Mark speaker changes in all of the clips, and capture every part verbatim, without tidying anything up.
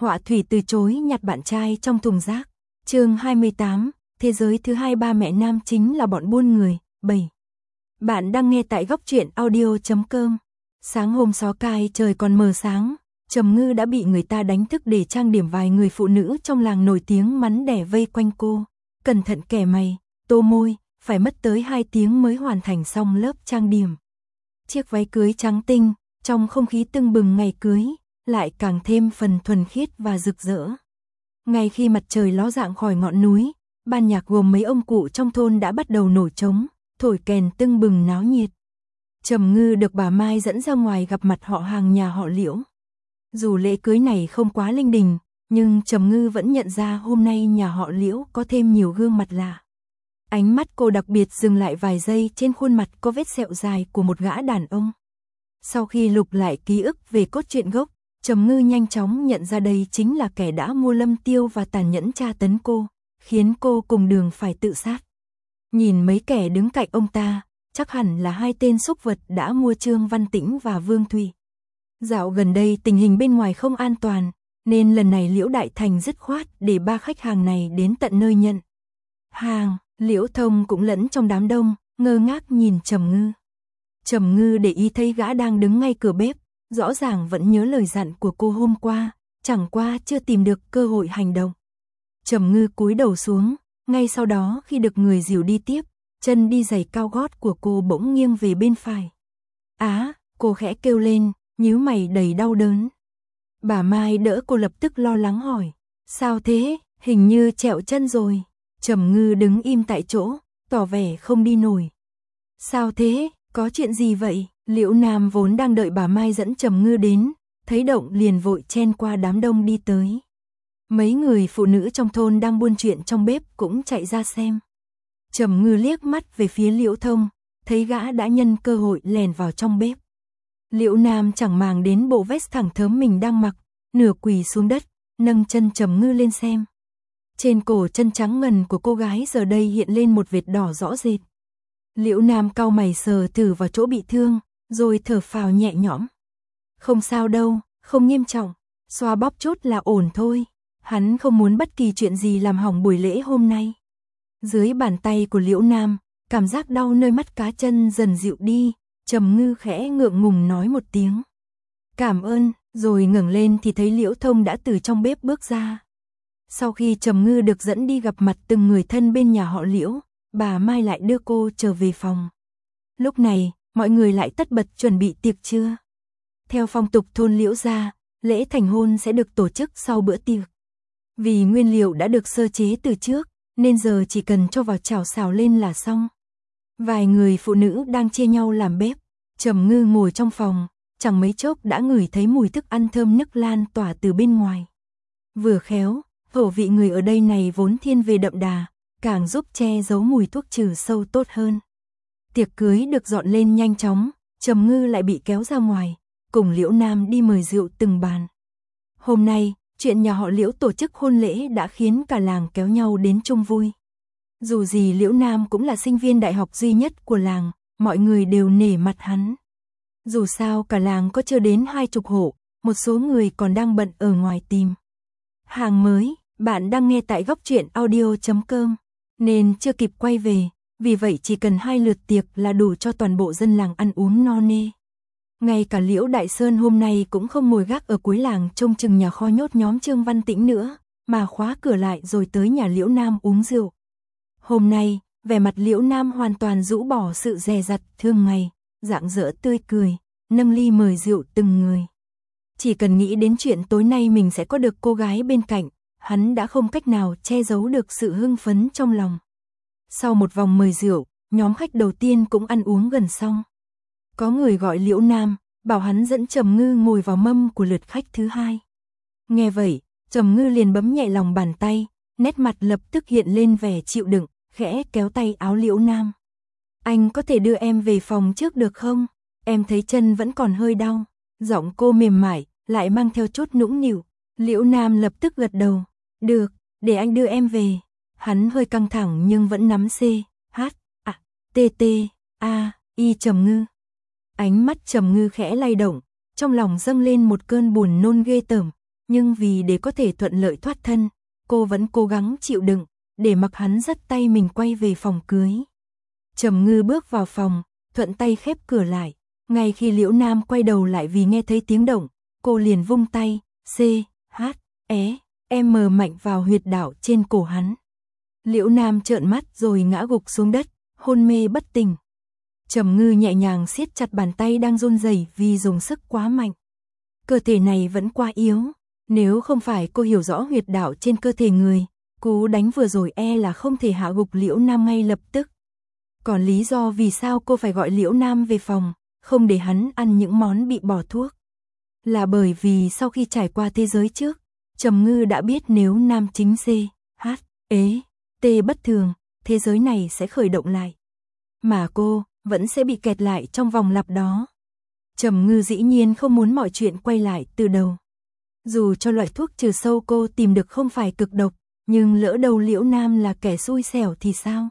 Speaker 1: Họa thủy từ chối nhặt bạn trai trong thùng rác. Chương hai mươi tám, thế giới thứ hai ba mẹ nam chính là bọn buôn người. bảy. Bạn đang nghe tại góc truyện audio chấm com. Sáng hôm xó cai trời còn mờ sáng, Trầm Ngư đã bị người ta đánh thức để trang điểm vài người phụ nữ trong làng nổi tiếng mắn đẻ vây quanh cô. Cẩn thận kẻ mày, tô môi, phải mất tới hai tiếng mới hoàn thành xong lớp trang điểm. Chiếc váy cưới trắng tinh, trong không khí tưng bừng ngày cưới, lại càng thêm phần thuần khiết và rực rỡ. Ngay khi mặt trời ló dạng khỏi ngọn núi, ban nhạc gồm mấy ông cụ trong thôn đã bắt đầu nổi trống, thổi kèn tưng bừng náo nhiệt. Trầm Ngư được bà Mai dẫn ra ngoài gặp mặt họ hàng nhà họ Liễu. Dù lễ cưới này không quá linh đình, nhưng Trầm Ngư vẫn nhận ra hôm nay nhà họ Liễu có thêm nhiều gương mặt lạ. Ánh mắt cô đặc biệt dừng lại vài giây trên khuôn mặt có vết sẹo dài của một gã đàn ông. Sau khi lục lại ký ức về cốt truyện gốc, Trầm Ngư nhanh chóng nhận ra đây chính là kẻ đã mua Lâm Tiêu và tàn nhẫn tra tấn cô, khiến cô cùng đường phải tự sát. Nhìn mấy kẻ đứng cạnh ông ta, chắc hẳn là hai tên súc vật đã mua Trương Văn Tĩnh và Vương Thùy. Dạo gần đây tình hình bên ngoài không an toàn, nên lần này Liễu Đại Thành dứt khoát để ba khách hàng này đến tận nơi nhận hàng. Liễu Thông cũng lẫn trong đám đông, ngơ ngác nhìn Trầm Ngư. Trầm Ngư để ý thấy gã đang đứng ngay cửa bếp, rõ ràng vẫn nhớ lời dặn của cô hôm qua, chẳng qua chưa tìm được cơ hội hành động. Trầm Ngư cúi đầu xuống, ngay sau đó khi được người dìu đi tiếp, chân đi giày cao gót của cô bỗng nghiêng về bên phải. Á, cô khẽ kêu lên, nhíu mày đầy đau đớn. Bà Mai đỡ cô lập tức lo lắng hỏi, sao thế, hình như trẹo chân rồi. Trầm Ngư đứng im tại chỗ, tỏ vẻ không đi nổi. Sao thế, có chuyện gì vậy? Liễu Nam vốn đang đợi bà Mai dẫn Trầm Ngư đến, thấy động liền vội chen qua đám đông đi tới. Mấy người phụ nữ trong thôn đang buôn chuyện trong bếp cũng chạy ra xem. Trầm Ngư liếc mắt về phía Liễu Thông, thấy gã đã nhân cơ hội lèn vào trong bếp. Liễu Nam chẳng màng đến bộ vest thẳng thớm mình đang mặc, nửa quỳ xuống đất, nâng chân Trầm Ngư lên xem. Trên cổ chân trắng ngần của cô gái giờ đây hiện lên một vệt đỏ rõ rệt. Liễu Nam cau mày sờ thử vào chỗ bị thương, rồi thở phào nhẹ nhõm. Không sao đâu, không nghiêm trọng, xoa bóp chốt là ổn thôi. Hắn không muốn bất kỳ chuyện gì làm hỏng buổi lễ hôm nay. Dưới bàn tay của Liễu Nam, cảm giác đau nơi mắt cá chân dần dịu đi, Trầm Ngư khẽ ngượng ngùng nói một tiếng. Cảm ơn, rồi ngẩng lên thì thấy Liễu Thông đã từ trong bếp bước ra. Sau khi Trầm Ngư được dẫn đi gặp mặt từng người thân bên nhà họ Liễu, bà Mai lại đưa cô trở về phòng. Lúc này, mọi người lại tất bật chuẩn bị tiệc trưa. Theo phong tục thôn Liễu gia, lễ thành hôn sẽ được tổ chức sau bữa tiệc. Vì nguyên liệu đã được sơ chế từ trước, nên giờ chỉ cần cho vào chảo xào lên là xong. Vài người phụ nữ đang chia nhau làm bếp. Trầm Ngư ngồi trong phòng, chẳng mấy chốc đã ngửi thấy mùi thức ăn thơm nức lan tỏa từ bên ngoài. Vừa khéo, khẩu vị người ở đây này vốn thiên về đậm đà, càng giúp che giấu mùi thuốc trừ sâu tốt hơn. Tiệc cưới được dọn lên nhanh chóng, Trầm Ngư lại bị kéo ra ngoài, cùng Liễu Nam đi mời rượu từng bàn. Hôm nay, chuyện nhà họ Liễu tổ chức hôn lễ đã khiến cả làng kéo nhau đến chung vui. Dù gì Liễu Nam cũng là sinh viên đại học duy nhất của làng, mọi người đều nể mặt hắn. Dù sao cả làng có chưa đến hai chục hộ, một số người còn đang bận ở ngoài tìm hàng mới. Bạn đang nghe tại góc truyện audio chấm com, nên chưa kịp quay về, vì vậy chỉ cần hai lượt tiệc là đủ cho toàn bộ dân làng ăn uống no nê. Ngay cả Liễu Đại Sơn hôm nay cũng không ngồi gác ở cuối làng trông chừng nhà kho nhốt nhóm Trương Văn Tĩnh nữa, mà khóa cửa lại rồi tới nhà Liễu Nam uống rượu. Hôm nay, vẻ mặt Liễu Nam hoàn toàn rũ bỏ sự dè dặt thường ngày, rạng rỡ tươi cười, nâng ly mời rượu từng người. Chỉ cần nghĩ đến chuyện tối nay mình sẽ có được cô gái bên cạnh, hắn đã không cách nào che giấu được sự hưng phấn trong lòng. Sau một vòng mời rượu, nhóm khách đầu tiên cũng ăn uống gần xong. Có người gọi Liễu Nam, bảo hắn dẫn Trầm Ngư ngồi vào mâm của lượt khách thứ hai. Nghe vậy, Trầm Ngư liền bấm nhẹ lòng bàn tay, nét mặt lập tức hiện lên vẻ chịu đựng, khẽ kéo tay áo Liễu Nam. Anh có thể đưa em về phòng trước được không? Em thấy chân vẫn còn hơi đau. Giọng cô mềm mại, lại mang theo chút nũng nịu. Liễu Nam lập tức gật đầu. Được, để anh đưa em về. Hắn hơi căng thẳng nhưng vẫn nắm C, H, A, T, T, A, I Trầm Ngư. Ánh mắt Trầm Ngư khẽ lay động, trong lòng dâng lên một cơn buồn nôn ghê tởm, nhưng vì để có thể thuận lợi thoát thân, cô vẫn cố gắng chịu đựng, để mặc hắn dắt tay mình quay về phòng cưới. Trầm Ngư bước vào phòng, thuận tay khép cửa lại, ngay khi Liễu Nam quay đầu lại vì nghe thấy tiếng động, cô liền vung tay, C, H, E, M mạnh vào huyệt đạo trên cổ hắn. Liễu Nam trợn mắt rồi ngã gục xuống đất, hôn mê bất tỉnh. Trầm Ngư nhẹ nhàng siết chặt bàn tay đang run rẩy vì dùng sức quá mạnh. Cơ thể này vẫn quá yếu, nếu không phải cô hiểu rõ huyệt đạo trên cơ thể người, cú đánh vừa rồi e là không thể hạ gục Liễu Nam ngay lập tức. Còn lý do vì sao cô phải gọi Liễu Nam về phòng, không để hắn ăn những món bị bỏ thuốc, là bởi vì sau khi trải qua thế giới trước, Trầm Ngư đã biết nếu nam chính C, H, E, T bất thường, thế giới này sẽ khởi động lại. Mà cô vẫn sẽ bị kẹt lại trong vòng lặp đó. Trầm Ngư dĩ nhiên không muốn mọi chuyện quay lại từ đầu. Dù cho loại thuốc trừ sâu cô tìm được không phải cực độc, nhưng lỡ đầu Liễu Nam là kẻ xui xẻo thì sao?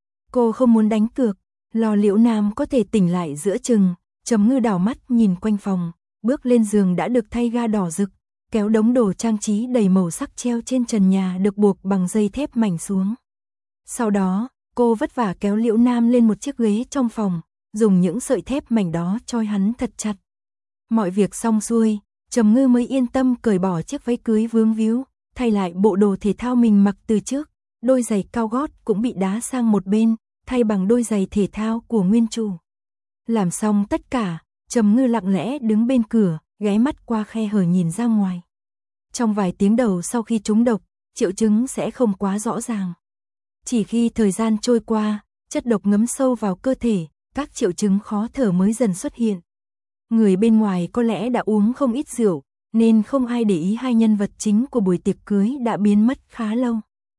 Speaker 1: Cô không muốn đánh cược, lo Liễu Nam có thể tỉnh lại giữa chừng. Trầm Ngư đảo mắt nhìn quanh phòng, bước lên giường đã được thay ga đỏ rực, kéo đống đồ trang trí đầy màu sắc treo trên trần nhà được buộc bằng dây thép mảnh xuống. Sau đó, cô vất vả kéo Liễu Nam lên một chiếc ghế trong phòng, dùng những sợi thép mảnh đó trói hắn thật chặt. Mọi việc xong xuôi, Trầm Ngư mới yên tâm cởi bỏ chiếc váy cưới vướng víu, thay lại bộ đồ thể thao mình mặc từ trước, đôi giày cao gót cũng bị đá sang một bên, thay bằng đôi giày thể thao của nguyên chủ. Làm xong tất cả, Trầm Ngư lặng lẽ đứng bên cửa, ghé mắt qua khe hở nhìn ra ngoài. Trong vài tiếng đầu sau khi trúng độc, triệu chứng sẽ không quá rõ ràng. Chỉ khi thời gian trôi qua, chất độc ngấm sâu vào cơ thể, các triệu chứng khó thở mới dần xuất hiện. Người bên ngoài có lẽ đã uống không ít rượu, nên không ai để ý hai nhân vật chính của buổi tiệc cưới đã biến mất khá lâu.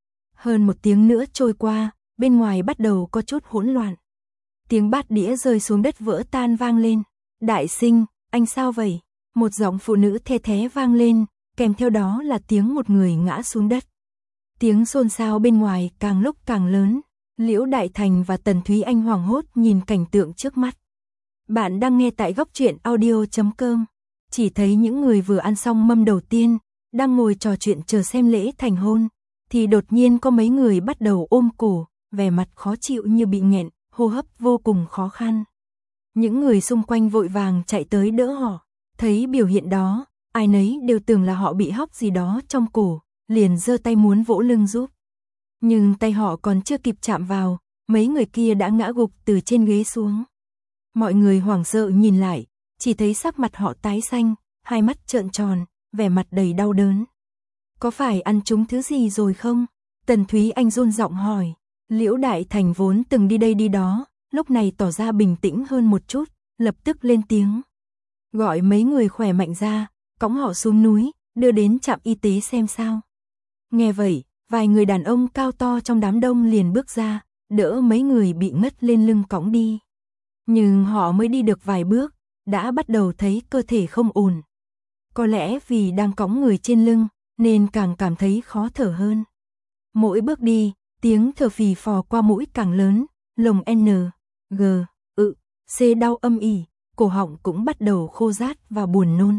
Speaker 1: Hơn một tiếng nữa trôi qua, bên ngoài bắt đầu có chút hỗn loạn. Tiếng bát đĩa rơi xuống đất vỡ tan vang lên. Đại sinh, anh sao vậy? Một giọng phụ nữ the thé vang lên, kèm theo đó là tiếng một người ngã xuống đất. Tiếng xôn xao bên ngoài càng lúc càng lớn. Liễu Đại Thành và Tần Thúy Anh hoảng hốt nhìn cảnh tượng trước mắt. Bạn đang nghe tại góc truyện audio chấm com. Chỉ thấy những người vừa ăn xong mâm đầu tiên, đang ngồi trò chuyện chờ xem lễ thành hôn, thì đột nhiên có mấy người bắt đầu ôm cổ, vẻ mặt khó chịu như bị nghẹn, hô hấp vô cùng khó khăn. Những người xung quanh vội vàng chạy tới đỡ họ, thấy biểu hiện đó, ai nấy đều tưởng là họ bị hóc gì đó trong cổ, liền giơ tay muốn vỗ lưng giúp. Nhưng tay họ còn chưa kịp chạm vào, mấy người kia đã ngã gục từ trên ghế xuống. Mọi người hoảng sợ nhìn lại, chỉ thấy sắc mặt họ tái xanh, hai mắt trợn tròn, vẻ mặt đầy đau đớn. Có phải ăn trúng thứ gì rồi không? Tần Thúy Anh run giọng hỏi. Liễu Đại Thành vốn từng đi đây đi đó, lúc này tỏ ra bình tĩnh hơn một chút, lập tức lên tiếng. Gọi mấy người khỏe mạnh ra, cõng họ xuống núi, đưa đến trạm y tế xem sao. Nghe vậy, vài người đàn ông cao to trong đám đông liền bước ra, đỡ mấy người bị ngất lên lưng cõng đi. Nhưng họ mới đi được vài bước, đã bắt đầu thấy cơ thể không ổn. Có lẽ vì đang cõng người trên lưng, nên càng cảm thấy khó thở hơn. Mỗi bước đi, tiếng thở phì phò qua mũi càng lớn, lồng N, G, ự, C đau âm ỉ, cổ họng cũng bắt đầu khô rát và buồn nôn.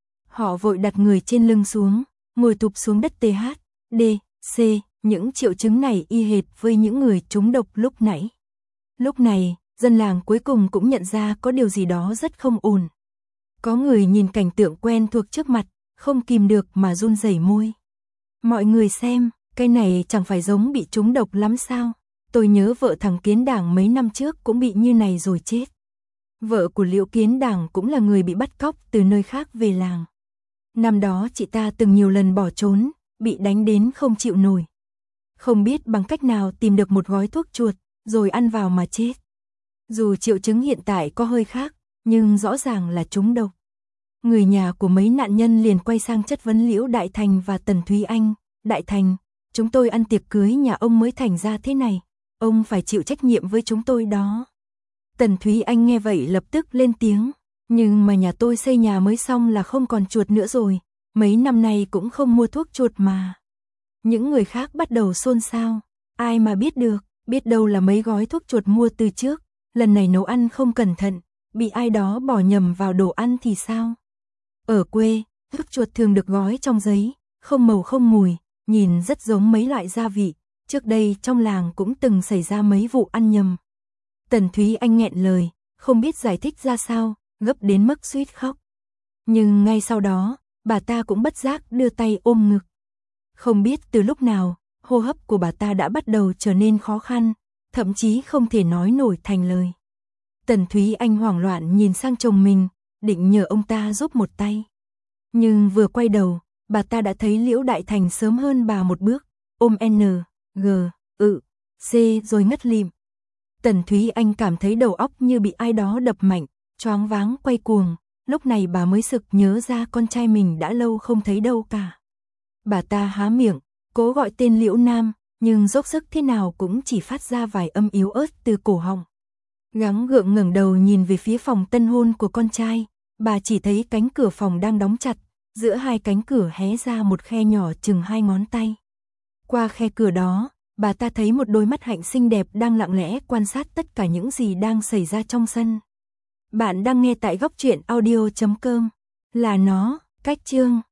Speaker 1: Họ vội đặt người trên lưng xuống, ngồi thụp xuống đất T H, D, C, những triệu chứng này y hệt với những người trúng độc lúc nãy. Lúc này, dân làng cuối cùng cũng nhận ra có điều gì đó rất không ổn. Có người nhìn cảnh tượng quen thuộc trước mặt, không kìm được mà run rẩy môi. Mọi người xem, cái này chẳng phải giống bị trúng độc lắm sao? Tôi nhớ vợ thằng Kiến Đảng mấy năm trước cũng bị như này rồi chết. Vợ của Liễu Kiến Đảng cũng là người bị bắt cóc từ nơi khác về làng. Năm đó chị ta từng nhiều lần bỏ trốn, bị đánh đến không chịu nổi. Không biết bằng cách nào tìm được một gói thuốc chuột, rồi ăn vào mà chết. Dù triệu chứng hiện tại có hơi khác, nhưng rõ ràng là trúng độc. Người nhà của mấy nạn nhân liền quay sang chất vấn Liễu Đại Thành và Tần Thúy Anh. Đại Thành, chúng tôi ăn tiệc cưới nhà ông mới thành ra thế này, ông phải chịu trách nhiệm với chúng tôi đó. Tần Thúy Anh nghe vậy lập tức lên tiếng, nhưng mà nhà tôi xây nhà mới xong là không còn chuột nữa rồi, mấy năm nay cũng không mua thuốc chuột mà. Những người khác bắt đầu xôn xao, ai mà biết được, biết đâu là mấy gói thuốc chuột mua từ trước, lần này nấu ăn không cẩn thận, bị ai đó bỏ nhầm vào đồ ăn thì sao? Ở quê, Ức chuột thường được gói trong giấy, không màu không mùi, nhìn rất giống mấy loại gia vị. Trước đây trong làng cũng từng xảy ra mấy vụ ăn nhầm. Tần Thúy Anh nghẹn lời, không biết giải thích ra sao, gấp đến mức suýt khóc. Nhưng ngay sau đó, bà ta cũng bất giác đưa tay ôm ngực. Không biết từ lúc nào, hô hấp của bà ta đã bắt đầu trở nên khó khăn, thậm chí không thể nói nổi thành lời. Tần Thúy Anh hoảng loạn nhìn sang chồng mình, định nhờ ông ta giúp một tay. Nhưng vừa quay đầu, bà ta đã thấy Liễu Đại Thành sớm hơn bà một bước, ôm N, G, ự, C rồi ngất lịm. Tần Thúy Anh cảm thấy đầu óc như bị ai đó đập mạnh, choáng váng quay cuồng, lúc này bà mới sực nhớ ra con trai mình đã lâu không thấy đâu cả. Bà ta há miệng, cố gọi tên Liễu Nam, nhưng dốc sức thế nào cũng chỉ phát ra vài âm yếu ớt từ cổ họng. Gắng gượng ngẩng đầu nhìn về phía phòng tân hôn của con trai, bà chỉ thấy cánh cửa phòng đang đóng chặt, giữa hai cánh cửa hé ra một khe nhỏ chừng hai ngón tay. Qua khe cửa đó, bà ta thấy một đôi mắt hạnh xinh đẹp đang lặng lẽ quan sát tất cả những gì đang xảy ra trong sân. Bạn đang nghe tại góc truyện audio chấm com. Là nó, cách chương